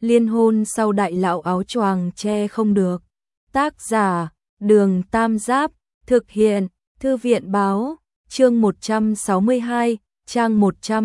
Liên hôn sau đại lão áo choàng che không được. Tác giả, Đường Tam Giáp, thực hiện, Thư viện báo, chương 162, trang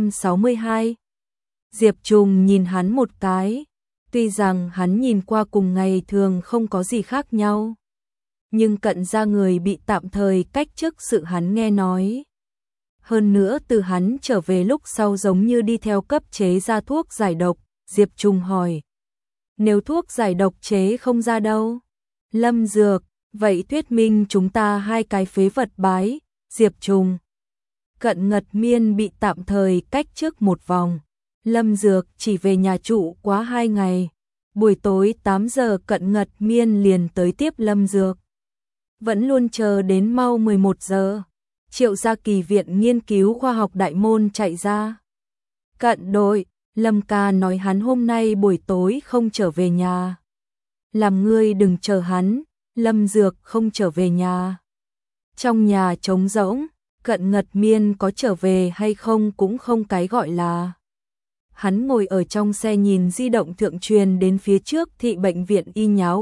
162. Diệp Trùng nhìn hắn một cái, tuy rằng hắn nhìn qua cùng ngày thường không có gì khác nhau, nhưng cận ra người bị tạm thời cách chức sự hắn nghe nói. Hơn nữa từ hắn trở về lúc sau giống như đi theo cấp chế ra thuốc giải độc. Diệp Trùng hỏi, nếu thuốc giải độc chế không ra đâu? Lâm Dược, vậy thuyết minh chúng ta hai cái phế vật bái. Diệp Trùng, Cận Ngật Miên bị tạm thời cách chức một vòng. Lâm Dược chỉ về nhà trụ quá 2 ngày. Buổi tối 8 giờ Cận Ngật Miên liền tới tiếp Lâm Dược. Vẫn luôn chờ đến mau 11 giờ. Triệu Gia Kỳ viện nghiên cứu khoa học đại môn chạy ra. Cận đội, Lâm ca nói hắn hôm nay buổi tối không trở về nhà. Làm ngươi đừng chờ hắn, Lâm Dược không trở về nhà. Trong nhà trống rỗng, Cận Ngật Miên có trở về hay không cũng không cái gọi là. Hắn ngồi ở trong xe nhìn di động thượng truyền đến phía trước thị bệnh viện y nháo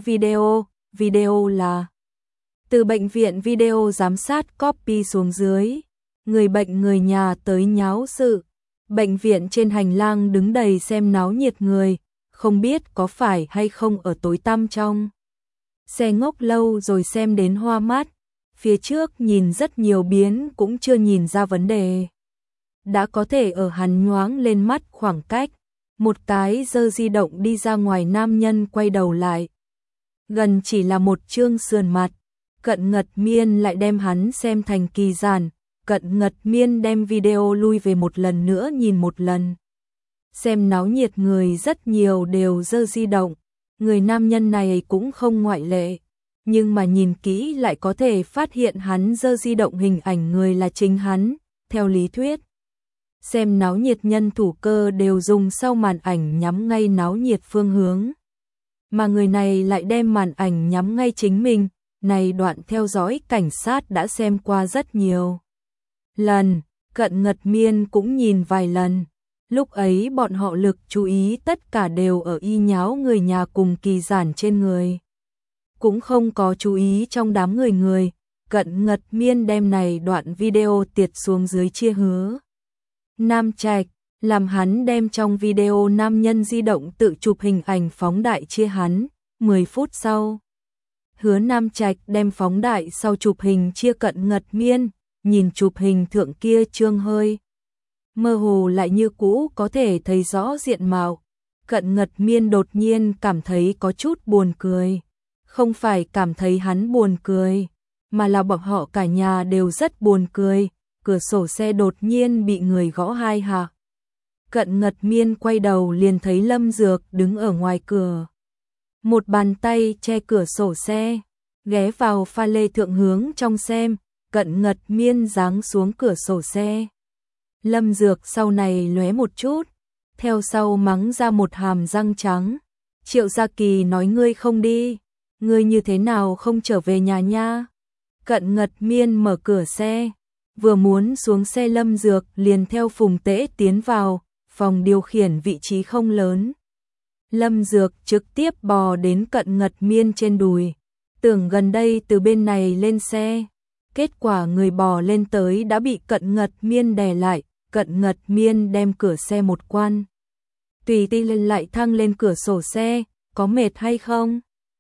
video là từ bệnh viện video giám sát copy xuống dưới, người bệnh người nhà tới nháo sự. Bệnh viện trên hành lang đứng đầy xem náo nhiệt người, không biết có phải hay không ở tối tăm trong. Xe ngốc lâu rồi xem đến hoa mắt, phía trước nhìn rất nhiều biến cũng chưa nhìn ra vấn đề. Đã có thể ở hắn nhoáng lên mắt khoảng cách, một cái giơ di động đi ra ngoài nam nhân quay đầu lại. Gần chỉ là một chương sườn mặt, Cận Ngật Miên lại đem hắn xem thành kỳ giản. Cận Ngật Miên đem video lui về một lần nữa nhìn một lần. Xem náo nhiệt người rất nhiều đều giơ di động, người nam nhân này cũng không ngoại lệ, nhưng mà nhìn kỹ lại có thể phát hiện hắn giơ di động hình ảnh người là chính hắn. Theo lý thuyết, xem náo nhiệt nhân thủ cơ đều dùng sau màn ảnh nhắm ngay náo nhiệt phương hướng, mà người này lại đem màn ảnh nhắm ngay chính mình. Này đoạn theo dõi cảnh sát đã xem qua rất nhiều lần, Cận Ngật Miên cũng nhìn vài lần. Lúc ấy bọn họ lực chú ý tất cả đều ở y nháo người nhà cùng kỳ giản trên người, cũng không có chú ý trong đám người. Cận Ngật Miên đem này đoạn video tiệt xuống dưới chia Hứa Nam Trạch, làm hắn đem trong video nam nhân di động tự chụp hình ảnh phóng đại chia hắn. 10 phút sau, Hứa Nam Trạch đem phóng đại sau chụp hình chia Cận Ngật Miên, nhìn chụp hình thượng kia trương hơi mơ hồ lại như cũ có thể thấy rõ diện mạo. Cận Ngật Miên đột nhiên cảm thấy có chút buồn cười, không phải cảm thấy hắn buồn cười, mà là bọn họ cả nhà đều rất buồn cười. Cửa sổ xe đột nhiên bị người gõ 2 hạ. Cận Ngật Miên quay đầu liền thấy Lâm Dược đứng ở ngoài cửa, một bàn tay che cửa sổ xe, ghé vào pha lê thượng hướng trong xem. Cận Ngật Miên giáng xuống cửa sổ xe. Lâm Dược sau này lóe một chút, theo sau mắng ra một hàm răng trắng. Triệu Gia Kỳ nói ngươi không đi, ngươi như thế nào không trở về nhà nha? Cận Ngật Miên mở cửa xe, vừa muốn xuống xe Lâm Dược liền theo Phùng Tễ tiến vào, phòng điều khiển vị trí không lớn. Lâm Dược trực tiếp bò đến Cận Ngật Miên trên đùi, tưởng gần đây từ bên này lên xe. Kết quả người bò lên tới đã bị Cận Ngật Miên đè lại. Cận Ngật Miên đem cửa xe một quan, tùy ti lên lại thăng lên cửa sổ xe. Có mệt hay không?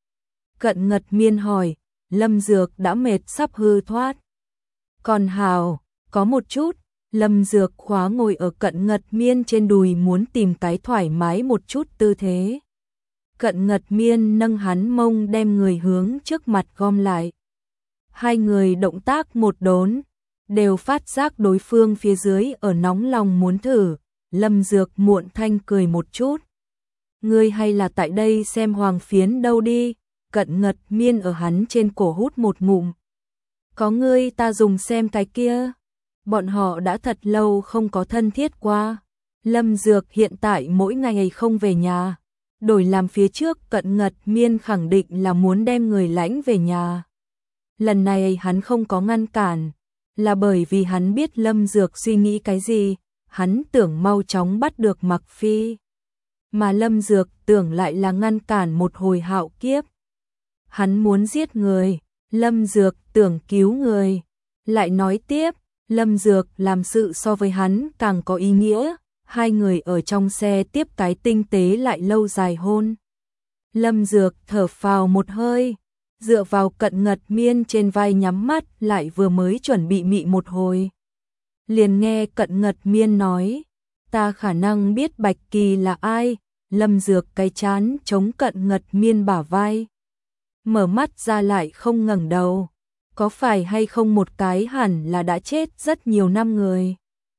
Cận Ngật Miên hỏi. Lâm Dược đã mệt sắp hư thoát. Còn hào, có một chút. Lâm Dược khóa ngồi ở Cận Ngật Miên trên đùi muốn tìm cái thoải mái một chút tư thế. Cận Ngật Miên nâng hắn mông đem người hướng trước mặt gom lại. Hai người động tác một đốn, đều phát giác đối phương phía dưới ở nóng lòng muốn thử. Lâm Dược muộn thanh cười một chút. Ngươi hay là tại đây xem hoàng phiến đâu đi. Cận Ngật Miên ở hắn trên cổ hút một ngụm. Có ngươi ta dùng xem cái kia. Bọn họ đã thật lâu không có thân thiết qua. Lâm Dược hiện tại mỗi ngày không về nhà. Đổi làm phía trước Cận Ngật Miên khẳng định là muốn đem người lãnh về nhà. Lần này hắn không có ngăn cản, là bởi vì hắn biết Lâm Dược suy nghĩ cái gì. Hắn tưởng mau chóng bắt được Mặc Phi. mà Lâm Dược tưởng lại là ngăn cản một hồi hạo kiếp. Hắn muốn giết người, Lâm Dược tưởng cứu người. Lại nói tiếp, Lâm Dược làm sự so với hắn càng có ý nghĩa, hai người ở trong xe tiếp cái tinh tế lại lâu dài hôn. Lâm Dược thở phào một hơi, dựa vào Cận Ngật Miên trên vai nhắm mắt lại vừa mới chuẩn bị mị một hồi. Liền nghe Cận Ngật Miên nói, ta khả năng biết Bạch Kỳ là ai. Lâm Dược cái chán chống Cận Ngật Miên bả vai. Mở mắt ra lại không ngẩng đầu. Có phải hay không một cái hẳn là đã chết rất nhiều năm người.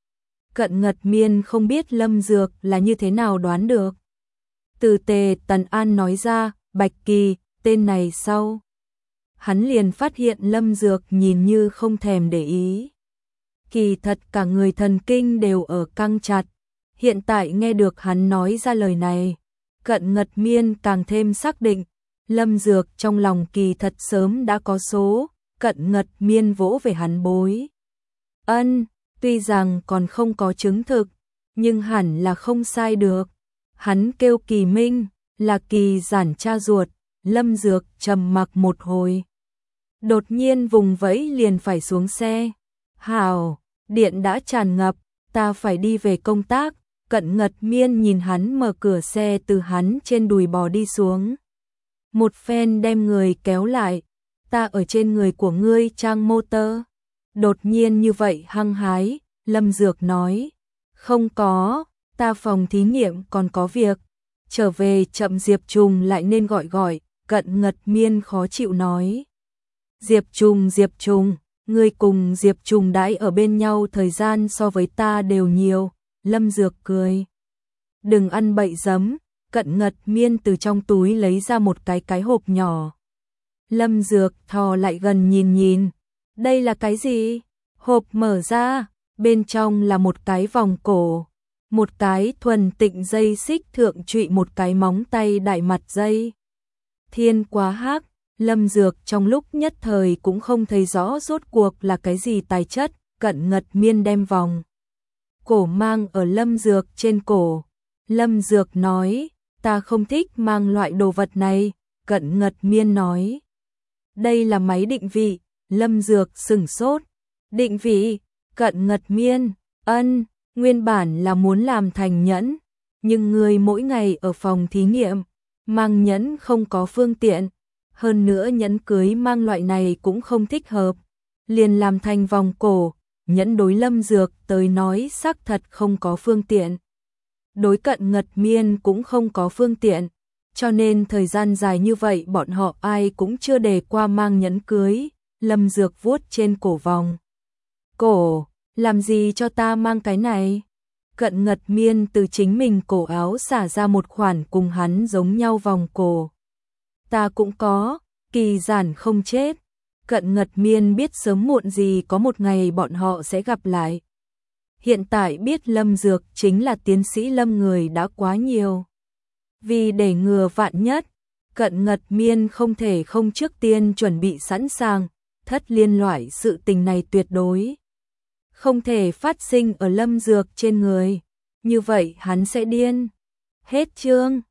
Cận Ngật Miên không biết Lâm Dược là như thế nào đoán được. Từ Tề Tần An nói ra, Bạch Kỳ, tên này sau. Hắn liền phát hiện Lâm Dược nhìn như không thèm để ý. Kỳ thật cả người thần kinh đều ở căng chặt. Hiện tại nghe được hắn nói ra lời này, Cận Ngật Miên càng thêm xác định, Lâm Dược trong lòng kỳ thật sớm đã có số. Cận Ngật Miên vỗ về hắn bối. Ân, tuy rằng còn không có chứng thực, nhưng hẳn là không sai được. Hắn kêu Kỳ Minh, là Kỳ Giản cha ruột. Lâm Dược trầm mặc một hồi. Đột nhiên vùng vẫy liền phải xuống xe. Hảo, điện đã tràn ngập, ta phải đi về công tác. Cận Ngật Miên nhìn hắn mở cửa xe từ hắn trên đùi bò đi xuống. Một phen đem người kéo lại. Ta ở trên người của ngươi trang motor. Đột nhiên như vậy hăng hái, Lâm Dược nói. Không có, ta phòng thí nghiệm còn có việc. Trở về chậm Diệp Trùng lại nên gọi. Cận Ngật Miên khó chịu nói. Diệp Trùng, ngươi cùng Diệp Trùng đãi ở bên nhau thời gian so với ta đều nhiều. Lâm Dược cười. Đừng ăn bậy giấm. Cận Ngật Miên từ trong túi lấy ra một cái hộp nhỏ. Lâm Dược thò lại gần nhìn. Đây là cái gì? Hộp mở ra, bên trong là một cái vòng cổ. Một cái thuần tịnh dây xích thượng trụy một cái móng tay đại mặt dây. Thiên quá hắc, Lâm Dược trong lúc nhất thời cũng không thấy rõ rốt cuộc là cái gì tài chất. Cận Ngật Miên đem vòng cổ mang ở Lâm Dược trên cổ. Lâm Dược nói, ta không thích mang loại đồ vật này. Cận Ngật Miên nói, đây là máy định vị. Lâm Dược sửng sốt. Định vị? Cận Ngật Miên, ân, nguyên bản là muốn làm thành nhẫn, nhưng người mỗi ngày ở phòng thí nghiệm, mang nhẫn không có phương tiện, hơn nữa nhẫn cưới mang loại này cũng không thích hợp, liền làm thành vòng cổ. Nhẫn đối Lâm Dược tới nói xác thật không có phương tiện. Đối Cận Ngật Miên cũng không có phương tiện, cho nên thời gian dài như vậy bọn họ ai cũng chưa đề qua mang nhẫn cưới. Lâm Dược vuốt trên cổ vòng cổ, làm gì cho ta mang cái này? Cận Ngật Miên từ chính mình cổ áo xả ra một khoản cùng hắn giống nhau vòng cổ. Ta cũng có, Kỳ Giản không chết. Cận Ngật Miên biết sớm muộn gì có một ngày bọn họ sẽ gặp lại. Hiện tại biết Lâm Dược chính là tiến sĩ Lâm người đã quá nhiều. Vì để ngừa vạn nhất, Cận Ngật Miên không thể không trước tiên chuẩn bị sẵn sàng. Thất liên loại sự tình này tuyệt đối không thể phát sinh ở Lâm Dược trên người, như vậy hắn sẽ điên. Hết chương.